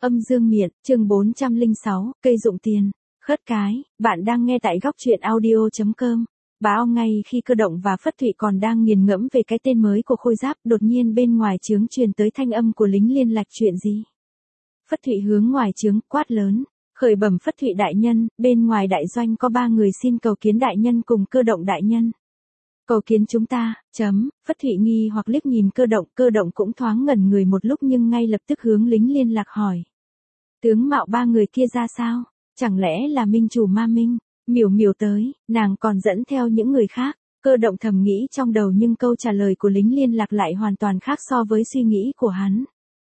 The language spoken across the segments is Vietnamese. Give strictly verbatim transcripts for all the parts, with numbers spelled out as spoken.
Âm dương miện, chương bốn trăm lẻ sáu, cây dụng tiền. Khất cái, bạn đang nghe tại góc truyện audio.com. Báo ngay khi Cơ Động và Phất Thụy còn đang nghiền ngẫm về cái tên mới của Khôi Giáp, đột nhiên bên ngoài trướng truyền tới thanh âm của lính liên lạc. Chuyện gì? Phất Thụy hướng ngoài trướng quát lớn, khởi bẩm Phất Thụy đại nhân, bên ngoài đại doanh có ba người xin cầu kiến đại nhân cùng Cơ Động đại nhân. Cầu kiến chúng ta, chấm, Phất Thụy nghi hoặc liếc nhìn Cơ Động, Cơ Động cũng thoáng ngẩn người một lúc nhưng ngay lập tức hướng lính liên lạc hỏi. Tướng mạo ba người kia ra sao? Chẳng lẽ là minh chủ Ma Minh? Miểu miểu tới, nàng còn dẫn theo những người khác. Cơ Động thầm nghĩ trong đầu nhưng câu trả lời của lính liên lạc lại hoàn toàn khác so với suy nghĩ của hắn.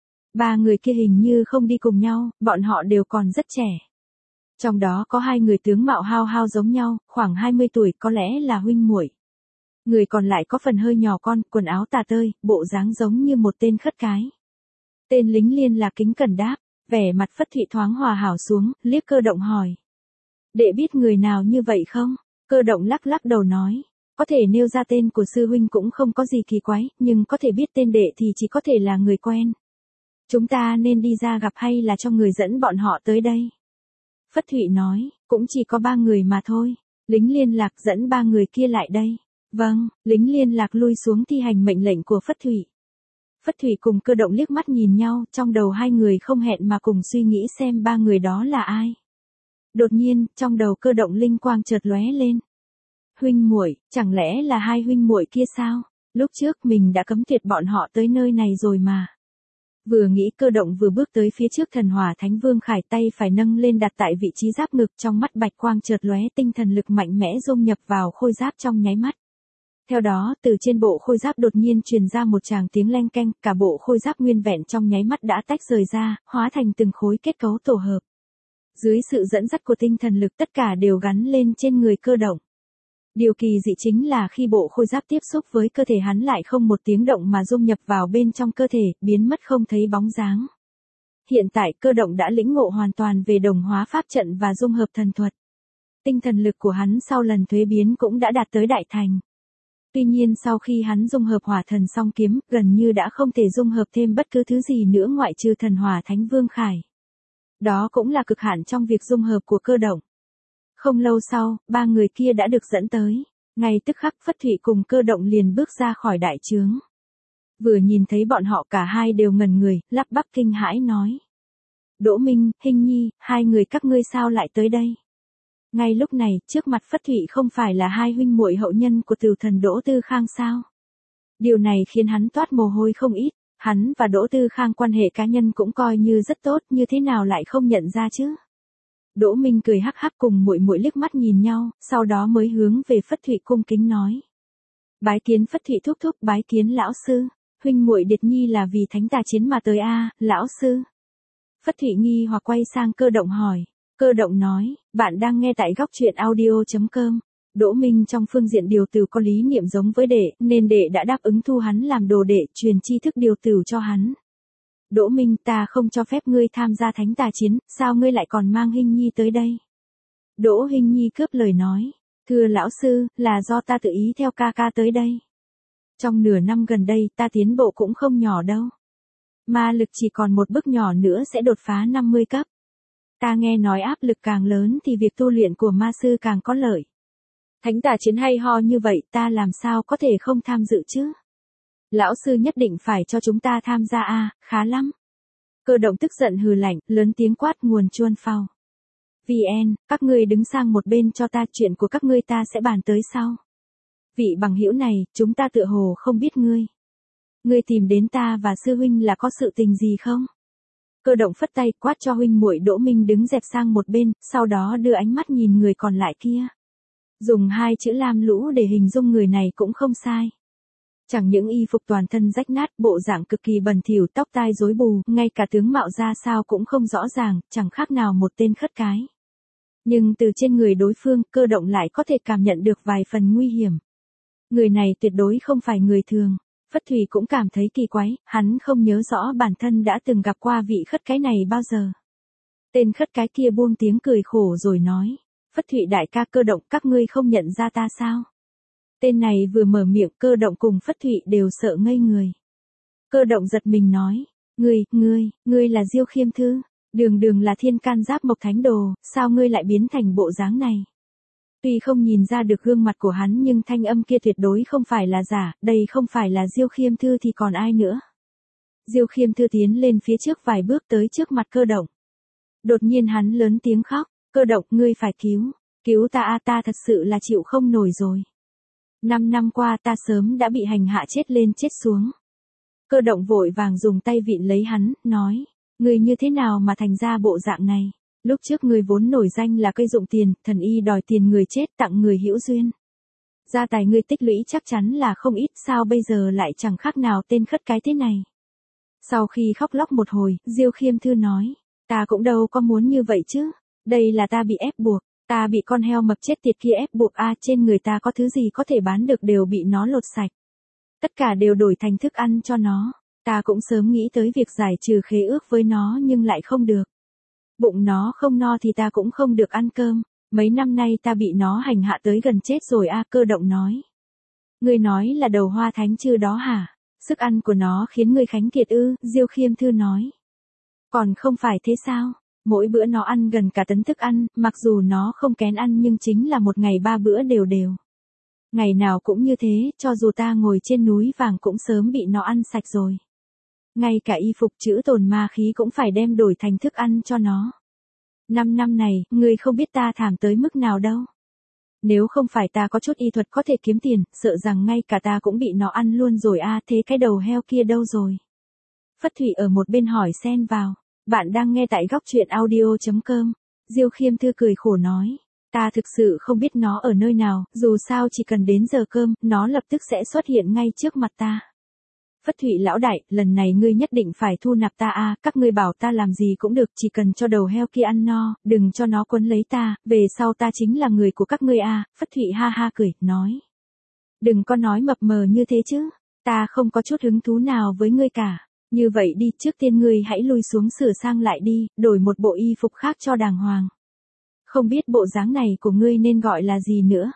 Ba người kia hình như không đi cùng nhau, bọn họ đều còn rất trẻ. Trong đó có hai người tướng mạo hao hao giống nhau, khoảng hai mươi tuổi, có lẽ là huynh muội. Người còn lại có phần hơi nhỏ con, quần áo tà tơi, bộ dáng giống như một tên khất cái. Tên lính liên lạc kính cẩn đáp, vẻ mặt Phất Thụy thoáng hòa hảo xuống, liếc Cơ Động hỏi. Đệ biết người nào như vậy không? Cơ Động lắc lắc đầu nói, có thể nêu ra tên của sư huynh cũng không có gì kỳ quái, nhưng có thể biết tên đệ thì chỉ có thể là người quen. Chúng ta nên đi ra gặp hay là cho người dẫn bọn họ tới đây? Phất Thụy nói, cũng chỉ có ba người mà thôi. Lính liên lạc dẫn ba người kia lại đây. Vâng, lính liên lạc lui xuống thi hành mệnh lệnh của Phất Thụy. Phất Thụy cùng Cơ Động liếc mắt nhìn nhau, trong đầu hai người không hẹn mà cùng suy nghĩ xem ba người đó là ai. Đột nhiên, trong đầu Cơ Động linh quang chợt lóe lên. Huynh muội, chẳng lẽ là hai huynh muội kia sao? Lúc trước mình đã cấm tuyệt bọn họ tới nơi này rồi mà. Vừa nghĩ Cơ Động vừa bước tới phía trước Thần Hỏa Thánh Vương Khải, tay phải nâng lên đặt tại vị trí giáp ngực, trong mắt bạch quang chợt lóe, tinh thần lực mạnh mẽ dung nhập vào khôi giáp trong nháy mắt. Theo đó, từ trên bộ khôi giáp đột nhiên truyền ra một tràng tiếng leng keng, cả bộ khôi giáp nguyên vẹn trong nháy mắt đã tách rời ra, hóa thành từng khối kết cấu tổ hợp. Dưới sự dẫn dắt của tinh thần lực tất cả đều gắn lên trên người Cơ Động. Điều kỳ dị chính là khi bộ khôi giáp tiếp xúc với cơ thể hắn lại không một tiếng động mà dung nhập vào bên trong cơ thể, biến mất không thấy bóng dáng. Hiện tại Cơ Động đã lĩnh ngộ hoàn toàn về đồng hóa pháp trận và dung hợp thần thuật. Tinh thần lực của hắn sau lần thuế biến cũng đã đạt tới đại thành. Tuy nhiên sau khi hắn dung hợp hỏa thần song kiếm, gần như đã không thể dung hợp thêm bất cứ thứ gì nữa ngoại trừ Thần Hỏa Thánh Vương Khải. Đó cũng là cực hạn trong việc dung hợp của Cơ Động. Không lâu sau, ba người kia đã được dẫn tới. Ngay tức khắc Phất Thụy cùng Cơ Động liền bước ra khỏi đại trướng. Vừa nhìn thấy bọn họ cả hai đều ngẩn người, lắp bắp kinh hãi nói. Đỗ Minh, Hinh Nhi, hai người các ngươi sao lại tới đây? Ngay lúc này, trước mặt Phất Thụy không phải là hai huynh muội hậu nhân của Tửu Thần Đỗ Tư Khang sao? Điều này khiến hắn toát mồ hôi không ít, hắn và Đỗ Tư Khang quan hệ cá nhân cũng coi như rất tốt, như thế nào lại không nhận ra chứ? Đỗ Minh cười hắc hắc cùng muội muội liếc mắt nhìn nhau, sau đó mới hướng về Phất Thụy cung kính nói. Bái kiến Phất Thụy thúc thúc, bái kiến lão sư, huynh muội Điệt Nhi là vì thánh tà chiến mà tới a, lão sư. Phất Thụy nghi hoặc quay sang Cơ Động hỏi. Cơ Động nói, bạn đang nghe tại góc truyện audio.com. Đỗ Minh trong phương diện điều tử có lý niệm giống với đệ, nên đệ đã đáp ứng thu hắn làm đồ đệ, truyền tri thức điều tử cho hắn. Đỗ Minh, ta không cho phép ngươi tham gia thánh tà chiến, sao ngươi lại còn mang Hinh Nhi tới đây? Đỗ Hinh Nhi cướp lời nói, thưa lão sư, là do ta tự ý theo ca ca tới đây. Trong nửa năm gần đây ta tiến bộ cũng không nhỏ đâu. Ma lực chỉ còn một bước nhỏ nữa sẽ đột phá năm mươi cấp. Ta nghe nói áp lực càng lớn thì việc tu luyện của ma sư càng có lợi. Thánh tà chiến hay ho như vậy, ta làm sao có thể không tham dự chứ? Lão sư nhất định phải cho chúng ta tham gia a, à, khá lắm. Cơ Động tức giận hừ lạnh, lớn tiếng quát nguồn chuôn phao. vê en, các ngươi đứng sang một bên cho ta, chuyện của các ngươi ta sẽ bàn tới sau. Vị bằng hữu này, chúng ta tựa hồ không biết ngươi. Ngươi tìm đến ta và sư huynh là có sự tình gì không? Cơ Động phất tay quát cho huynh muội Đỗ Minh đứng dẹp sang một bên, sau đó đưa ánh mắt nhìn người còn lại kia. Dùng hai chữ lam lũ để hình dung người này cũng không sai. Chẳng những y phục toàn thân rách nát, bộ dạng cực kỳ bẩn thỉu, tóc tai rối bù, ngay cả tướng mạo ra sao cũng không rõ ràng, chẳng khác nào một tên khất cái. Nhưng từ trên người đối phương, Cơ Động lại có thể cảm nhận được vài phần nguy hiểm. Người này tuyệt đối không phải người thường. Phất Thụy cũng cảm thấy kỳ quái, hắn không nhớ rõ bản thân đã từng gặp qua vị khất cái này bao giờ. Tên khất cái kia buông tiếng cười khổ rồi nói, Phất Thụy đại ca, Cơ Động, các ngươi không nhận ra ta sao? Tên này vừa mở miệng, Cơ Động cùng Phất Thụy đều sợ ngây người. Cơ Động giật mình nói, ngươi, ngươi, ngươi là Diêu Khiêm Thư. Đường đường là thiên can giáp mộc thánh đồ, sao ngươi lại biến thành bộ dáng này? Tuy không nhìn ra được gương mặt của hắn nhưng thanh âm kia tuyệt đối không phải là giả, đây không phải là Diêu Khiêm Thư thì còn ai nữa. Diêu Khiêm Thư tiến lên phía trước vài bước tới trước mặt Cơ Động. Đột nhiên hắn lớn tiếng khóc, Cơ Động, ngươi phải cứu, cứu ta a, ta thật sự là chịu không nổi rồi. Năm năm qua ta sớm đã bị hành hạ chết lên chết xuống. Cơ Động vội vàng dùng tay vịn lấy hắn, nói, ngươi như thế nào mà thành ra bộ dạng này? Lúc trước ngươi vốn nổi danh là cây dụng tiền, thần y đòi tiền người chết tặng người hữu duyên. Gia tài ngươi tích lũy chắc chắn là không ít, sao bây giờ lại chẳng khác nào tên khất cái thế này? Sau khi khóc lóc một hồi, Diêu Khiêm Thư nói, ta cũng đâu có muốn như vậy chứ, đây là ta bị ép buộc, ta bị con heo mập chết tiệt kia ép buộc a, trên người ta có thứ gì có thể bán được đều bị nó lột sạch. Tất cả đều đổi thành thức ăn cho nó, ta cũng sớm nghĩ tới việc giải trừ khế ước với nó nhưng lại không được. Bụng nó không no thì ta cũng không được ăn cơm, mấy năm nay ta bị nó hành hạ tới gần chết rồi a. Cơ Động nói. Ngươi nói là đầu hoa thánh chư đó hả? Sức ăn của nó khiến ngươi khánh kiệt ư? Diêu Khiêm Thư nói. Còn không phải thế sao? Mỗi bữa nó ăn gần cả tấn thức ăn, mặc dù nó không kén ăn nhưng chính là một ngày ba bữa đều đều. Ngày nào cũng như thế, cho dù ta ngồi trên núi vàng cũng sớm bị nó ăn sạch rồi. Ngay cả y phục chữ tồn ma khí cũng phải đem đổi thành thức ăn cho nó. Năm năm này, ngươi không biết ta thảm tới mức nào đâu. Nếu không phải ta có chút y thuật có thể kiếm tiền, sợ rằng ngay cả ta cũng bị nó ăn luôn rồi a. Thế cái đầu heo kia đâu rồi? Phất Thụy ở một bên hỏi xen vào. Bạn đang nghe tại góc truyện audio chấm com. Diêu Khiêm Thư cười khổ nói. Ta thực sự không biết nó ở nơi nào, dù sao chỉ cần đến giờ cơm, nó lập tức sẽ xuất hiện ngay trước mặt ta. Phất Thụy lão đại, lần này ngươi nhất định phải thu nạp ta a, các ngươi bảo ta làm gì cũng được, chỉ cần cho đầu heo kia ăn no, đừng cho nó quấn lấy ta, về sau ta chính là người của các ngươi a. Phất Thụy ha ha cười, nói. Đừng có nói mập mờ như thế chứ, ta không có chút hứng thú nào với ngươi cả. Như vậy đi, trước tiên ngươi hãy lui xuống sửa sang lại đi, đổi một bộ y phục khác cho đàng hoàng. Không biết bộ dáng này của ngươi nên gọi là gì nữa.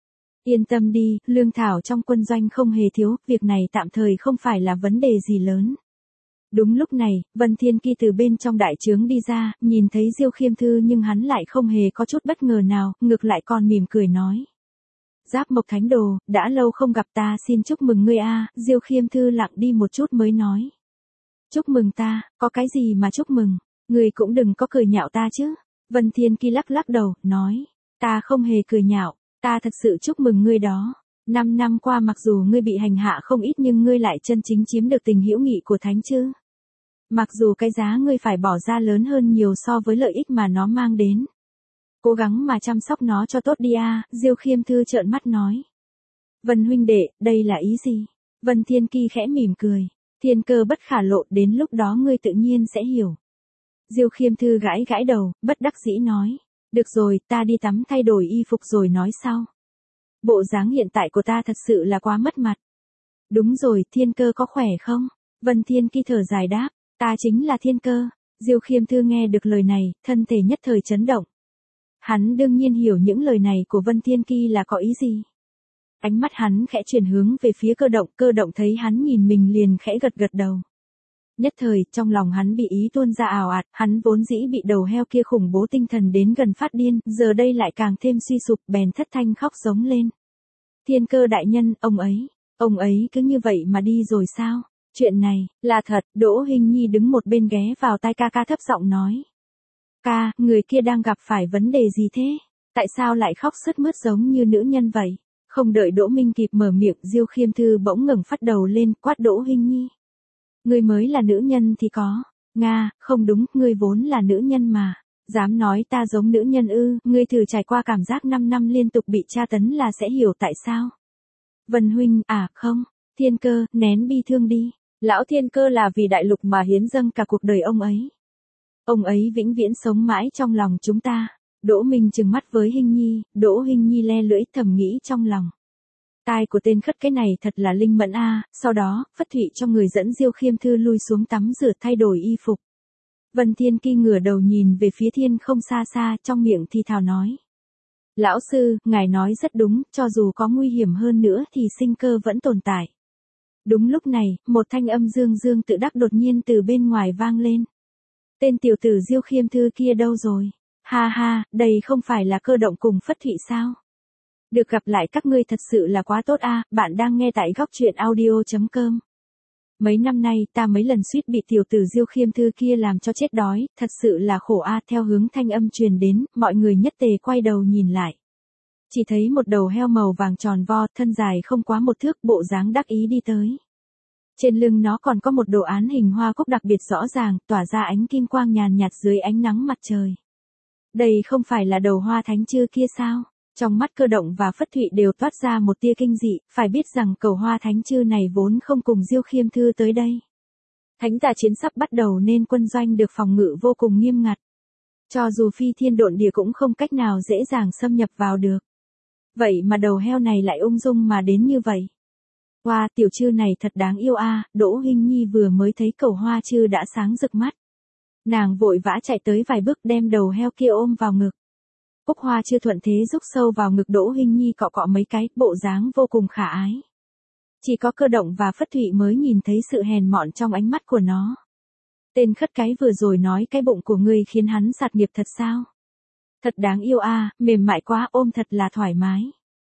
Yên tâm đi, lương thảo trong quân doanh không hề thiếu, việc này tạm thời không phải là vấn đề gì lớn. Đúng lúc này, Vân Thiên Ki từ bên trong đại trướng đi ra, nhìn thấy Diêu Khiêm Thư nhưng hắn lại không hề có chút bất ngờ nào, ngược lại còn mỉm cười nói. Giáp Mộc Thánh Đồ, đã lâu không gặp ta, xin chúc mừng ngươi a. Diêu Khiêm Thư lặng đi một chút mới nói. Chúc mừng ta, có cái gì mà chúc mừng, ngươi cũng đừng có cười nhạo ta chứ. Vân Thiên Ki lắc lắc đầu, nói. Ta không hề cười nhạo. Ta thật sự chúc mừng ngươi đó. Năm năm qua mặc dù ngươi bị hành hạ không ít nhưng ngươi lại chân chính chiếm được tình hữu nghị của thánh chứ. Mặc dù cái giá ngươi phải bỏ ra lớn hơn nhiều so với lợi ích mà nó mang đến. Cố gắng mà chăm sóc nó cho tốt đi a. Diêu Khiêm Thư trợn mắt nói. Vân huynh đệ, đây là ý gì? Vân Thiên Ki khẽ mỉm cười. Thiên cơ bất khả lộ, đến lúc đó ngươi tự nhiên sẽ hiểu. Diêu Khiêm Thư gãi gãi đầu, bất đắc dĩ nói. Được rồi, ta đi tắm thay đổi y phục rồi nói sau. Bộ dáng hiện tại của ta thật sự là quá mất mặt. Đúng rồi, Thiên Cơ có khỏe không? Vân Thiên Ki thở dài đáp, ta chính là Thiên Cơ. Diêu Khiêm Thư nghe được lời này, thân thể nhất thời chấn động. Hắn đương nhiên hiểu những lời này của Vân Thiên Ki là có ý gì. Ánh mắt hắn khẽ chuyển hướng về phía Cơ Động, Cơ Động thấy hắn nhìn mình liền khẽ gật gật đầu. Nhất thời, trong lòng hắn bị ý tuôn ra ào ạt, hắn vốn dĩ bị đầu heo kia khủng bố tinh thần đến gần phát điên, giờ đây lại càng thêm suy sụp, bèn thất thanh khóc giống lên. Thiên Cơ đại nhân, ông ấy, ông ấy cứ như vậy mà đi rồi sao? Chuyện này, là thật, Đỗ Hinh Nhi đứng một bên ghé vào tai ca ca thấp giọng nói. Ca, người kia đang gặp phải vấn đề gì thế? Tại sao lại khóc sướt mướt giống như nữ nhân vậy? Không đợi Đỗ Minh kịp mở miệng, Diêu Khiêm Thư bỗng ngẩng phát đầu lên, quát Đỗ Hinh Nhi. Ngươi mới là nữ nhân thì có. Nga, không đúng, ngươi vốn là nữ nhân mà. Dám nói ta giống nữ nhân ư, ngươi thử trải qua cảm giác năm năm liên tục bị tra tấn là sẽ hiểu tại sao. Vân huynh, à không, Thiên Cơ, nén bi thương đi. Lão Thiên Cơ là vì đại lục mà hiến dâng cả cuộc đời ông ấy. Ông ấy vĩnh viễn sống mãi trong lòng chúng ta. Đỗ Minh trừng mắt với Hinh Nhi, Đỗ Hinh Nhi le lưỡi thầm nghĩ trong lòng. Tai của tên khất cái này thật là linh mẫn a. Sau đó, Phất Thụy cho người dẫn Diêu Khiêm Thư lui xuống tắm rửa thay đổi y phục. Vân Thiên Ki ngửa đầu nhìn về phía thiên không xa xa, trong miệng thì thào nói. Lão sư, ngài nói rất đúng, cho dù có nguy hiểm hơn nữa thì sinh cơ vẫn tồn tại. Đúng lúc này, một thanh âm dương dương tự đắc đột nhiên từ bên ngoài vang lên. Tên tiểu tử Diêu Khiêm Thư kia đâu rồi? Ha ha, đây không phải là Cơ Động cùng Phất Thụy sao? Được gặp lại các ngươi thật sự là quá tốt a, bạn đang nghe tại góc truyện audio chấm com. Mấy năm nay ta mấy lần suýt bị tiểu tử Diêu Khiêm Thư kia làm cho chết đói, thật sự là khổ a. Theo hướng thanh âm truyền đến, mọi người nhất tề quay đầu nhìn lại. Chỉ thấy một đầu heo màu vàng tròn vo, thân dài không quá một thước, bộ dáng đắc ý đi tới. Trên lưng nó còn có một đồ án hình hoa cúc đặc biệt rõ ràng, tỏa ra ánh kim quang nhàn nhạt dưới ánh nắng mặt trời. Đây không phải là đầu Hoa Thánh Chư kia sao? Trong mắt Cơ Động và Phất Thụy đều toát ra một tia kinh dị, phải biết rằng cầu Hoa Thánh Chư này vốn không cùng Diêu Khiêm Thư tới đây. Thánh giả chiến sắp bắt đầu nên quân doanh được phòng ngự vô cùng nghiêm ngặt. Cho dù phi thiên độn địa cũng không cách nào dễ dàng xâm nhập vào được. Vậy mà đầu heo này lại ung dung mà đến như vậy. Hoa, tiểu Chư này thật đáng yêu a. Đỗ Hinh Nhi vừa mới thấy cầu Hoa Chư đã sáng rực mắt. Nàng vội vã chạy tới vài bước đem đầu heo kia ôm vào ngực. Cúc Hoa Chư thuận thế rúc sâu vào ngực Đỗ Hinh Nhi cọ cọ mấy cái, bộ dáng vô cùng khả ái. Chỉ có Cơ Động và Phất Thụy mới nhìn thấy sự hèn mọn trong ánh mắt của nó. Tên khất cái vừa rồi nói cái bụng của ngươi khiến hắn sạt nghiệp thật sao? Thật đáng yêu a, mềm mại quá, ôm thật là thoải mái.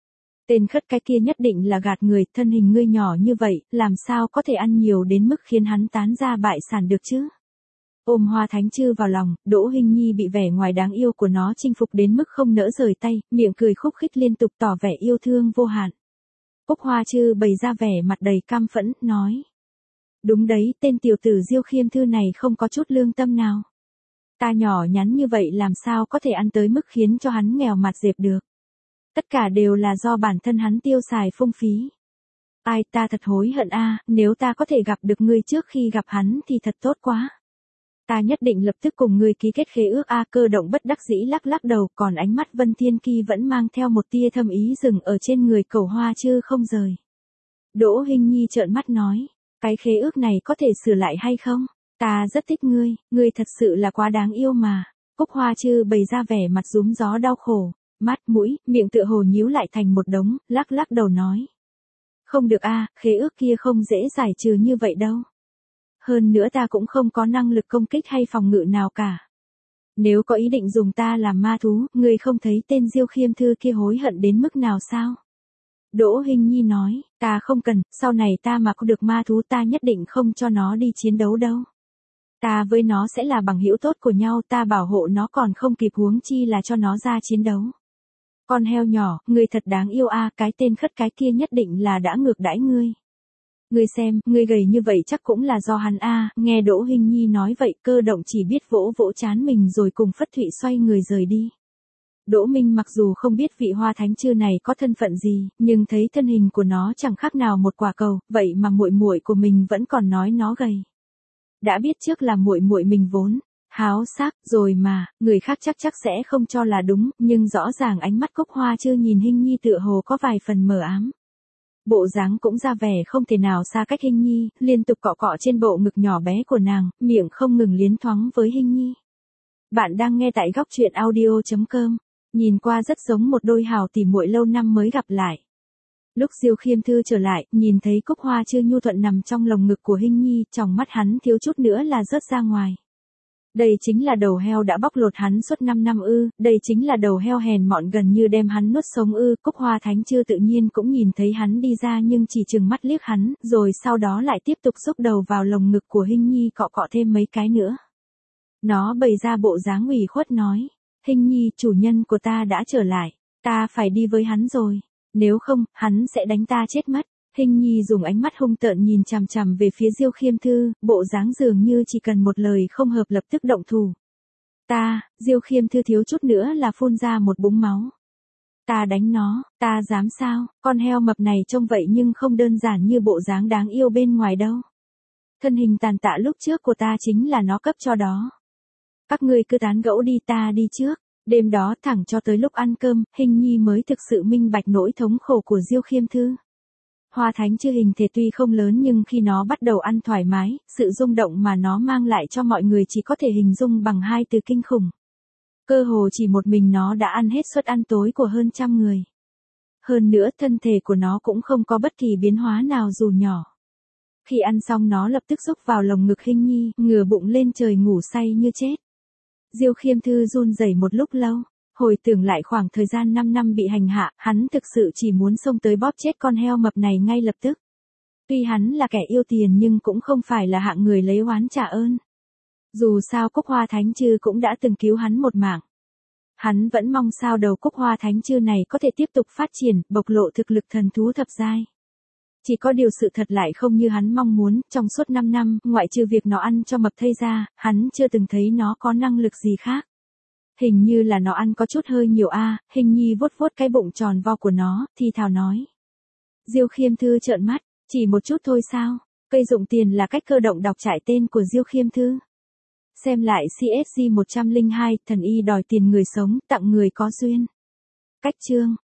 Tên khất cái kia nhất định là gạt người, thân hình ngươi nhỏ như vậy, làm sao có thể ăn nhiều đến mức khiến hắn tán ra bại sản được chứ? Ôm Hoa Thánh Chư vào lòng, Đỗ Hinh Nhi bị vẻ ngoài đáng yêu của nó chinh phục đến mức không nỡ rời tay, miệng cười khúc khích liên tục tỏ vẻ yêu thương vô hạn. Cúc Hoa Chư bày ra vẻ mặt đầy căm phẫn, nói. Đúng đấy, tên tiểu tử Diêu Khiêm Thư này không có chút lương tâm nào. Ta nhỏ nhắn như vậy làm sao có thể ăn tới mức khiến cho hắn nghèo mặt dẹp được. Tất cả đều là do bản thân hắn tiêu xài phung phí. Ai, ta thật hối hận a, nếu ta có thể gặp được ngươi trước khi gặp hắn thì thật tốt quá. Ta nhất định lập tức cùng ngươi ký kết khế ước a. Cơ Động bất đắc dĩ lắc lắc đầu, còn ánh mắt Vân Thiên Ki vẫn mang theo một tia thâm ý dừng ở trên người cầu Hoa Chư không rời. Đỗ Hinh Nhi trợn mắt nói, cái khế ước này có thể sửa lại hay không? Ta rất thích ngươi, ngươi thật sự là quá đáng yêu mà. Cúc Hoa Chư bày ra vẻ mặt rúm gió đau khổ, mắt, mũi, miệng tựa hồ nhíu lại thành một đống, lắc lắc đầu nói. Không được a, khế ước kia không dễ giải trừ như vậy đâu. Hơn nữa ta cũng không có năng lực công kích hay phòng ngự nào cả. Nếu có ý định dùng ta làm ma thú, ngươi không thấy tên Diêu Khiêm Thư kia hối hận đến mức nào sao? Đỗ Hinh Nhi nói, ta không cần, sau này ta mà có được ma thú ta nhất định không cho nó đi chiến đấu đâu. Ta với nó sẽ là bằng hữu tốt của nhau, ta bảo hộ nó còn không kịp huống chi là cho nó ra chiến đấu. Con heo nhỏ, ngươi thật đáng yêu a, cái tên khất cái kia nhất định là đã ngược đãi ngươi. Ngươi xem, ngươi gầy như vậy chắc cũng là do hắn a. Nghe Đỗ Hinh Nhi nói vậy, Cơ Động chỉ biết vỗ vỗ trán mình rồi cùng Phất Thụy xoay người rời đi. Đỗ Minh mặc dù không biết vị Hoa Thánh Chư này có thân phận gì, nhưng thấy thân hình của nó chẳng khác nào một quả cầu, vậy mà muội muội của mình vẫn còn nói nó gầy. Đã biết trước là muội muội mình vốn háo sắc rồi mà, người khác chắc chắc sẽ không cho là đúng, nhưng rõ ràng ánh mắt Cúc Hoa Chư nhìn Hinh Nhi tựa hồ có vài phần mờ ám. Bộ dáng cũng ra vẻ không thể nào xa cách Hinh Nhi, liên tục cọ cọ trên bộ ngực nhỏ bé của nàng, miệng không ngừng liến thoáng với Hinh Nhi. Bạn đang nghe tại góc truyện audio chấm com, nhìn qua rất giống một đôi hào tỉ muội lâu năm mới gặp lại. Lúc Diêu Khiêm Thư trở lại, nhìn thấy Cúc Hoa Chư nhu thuận nằm trong lồng ngực của Hinh Nhi, trong mắt hắn thiếu chút nữa là rớt ra ngoài. Đây chính là đầu heo đã bóc lột hắn suốt năm năm ư, đây chính là đầu heo hèn mọn gần như đem hắn nuốt sống ư. Cúc Hoa Thánh Chư tự nhiên cũng nhìn thấy hắn đi ra nhưng chỉ chừng mắt liếc hắn, rồi sau đó lại tiếp tục xúc đầu vào lồng ngực của Hinh Nhi cọ cọ thêm mấy cái nữa. Nó bày ra bộ dáng ủy khuất nói, Hinh Nhi, chủ nhân của ta đã trở lại, ta phải đi với hắn rồi, nếu không, hắn sẽ đánh ta chết mất. Hinh Nhi dùng ánh mắt hung tợn nhìn chằm chằm về phía Diêu Khiêm Thư, bộ dáng dường như chỉ cần một lời không hợp lập tức động thủ. Ta, Diêu Khiêm Thư thiếu chút nữa là phun ra một búng máu. Ta đánh nó, ta dám sao, con heo mập này trông vậy nhưng không đơn giản như bộ dáng đáng yêu bên ngoài đâu. Thân hình tàn tạ lúc trước của ta chính là nó cấp cho đó. Các ngươi cứ tán gẫu đi, ta đi trước. Đêm đó thẳng cho tới lúc ăn cơm, Hinh Nhi mới thực sự minh bạch nỗi thống khổ của Diêu Khiêm Thư. Hoa Thánh Chư hình thể tuy không lớn nhưng khi nó bắt đầu ăn thoải mái, sự rung động mà nó mang lại cho mọi người chỉ có thể hình dung bằng hai từ kinh khủng. Cơ hồ chỉ một mình nó đã ăn hết suất ăn tối của hơn trăm người. Hơn nữa thân thể của nó cũng không có bất kỳ biến hóa nào dù nhỏ. Khi ăn xong nó lập tức xúc vào lồng ngực Hinh Nhi, ngửa bụng lên trời ngủ say như chết. Diêu Khiêm Thư run rẩy một lúc lâu, hồi tưởng lại khoảng thời gian năm năm bị hành hạ, hắn thực sự chỉ muốn xông tới bóp chết con heo mập này ngay lập tức. Tuy hắn là kẻ yêu tiền nhưng cũng không phải là hạng người lấy oán trả ơn. Dù sao Cúc Hoa Thánh Chư cũng đã từng cứu hắn một mạng. Hắn vẫn mong sao đầu Cúc Hoa Thánh Chư này có thể tiếp tục phát triển, bộc lộ thực lực thần thú thập giai. Chỉ có điều sự thật lại không như hắn mong muốn, trong suốt năm năm, ngoại trừ việc nó ăn cho mập thây ra, hắn chưa từng thấy nó có năng lực gì khác. Hình như là nó ăn có chút hơi nhiều a. À, Hình Nhi vuốt vuốt cái bụng tròn vo của nó, thì thào nói. Diêu Khiêm Thư trợn mắt, chỉ một chút thôi sao? Cây dụng tiền là cách cơ động đọc trải tên của Diêu Khiêm Thư. Xem lại xê ét giê một không hai, thần y đòi tiền người sống, tặng người có duyên. Cách chương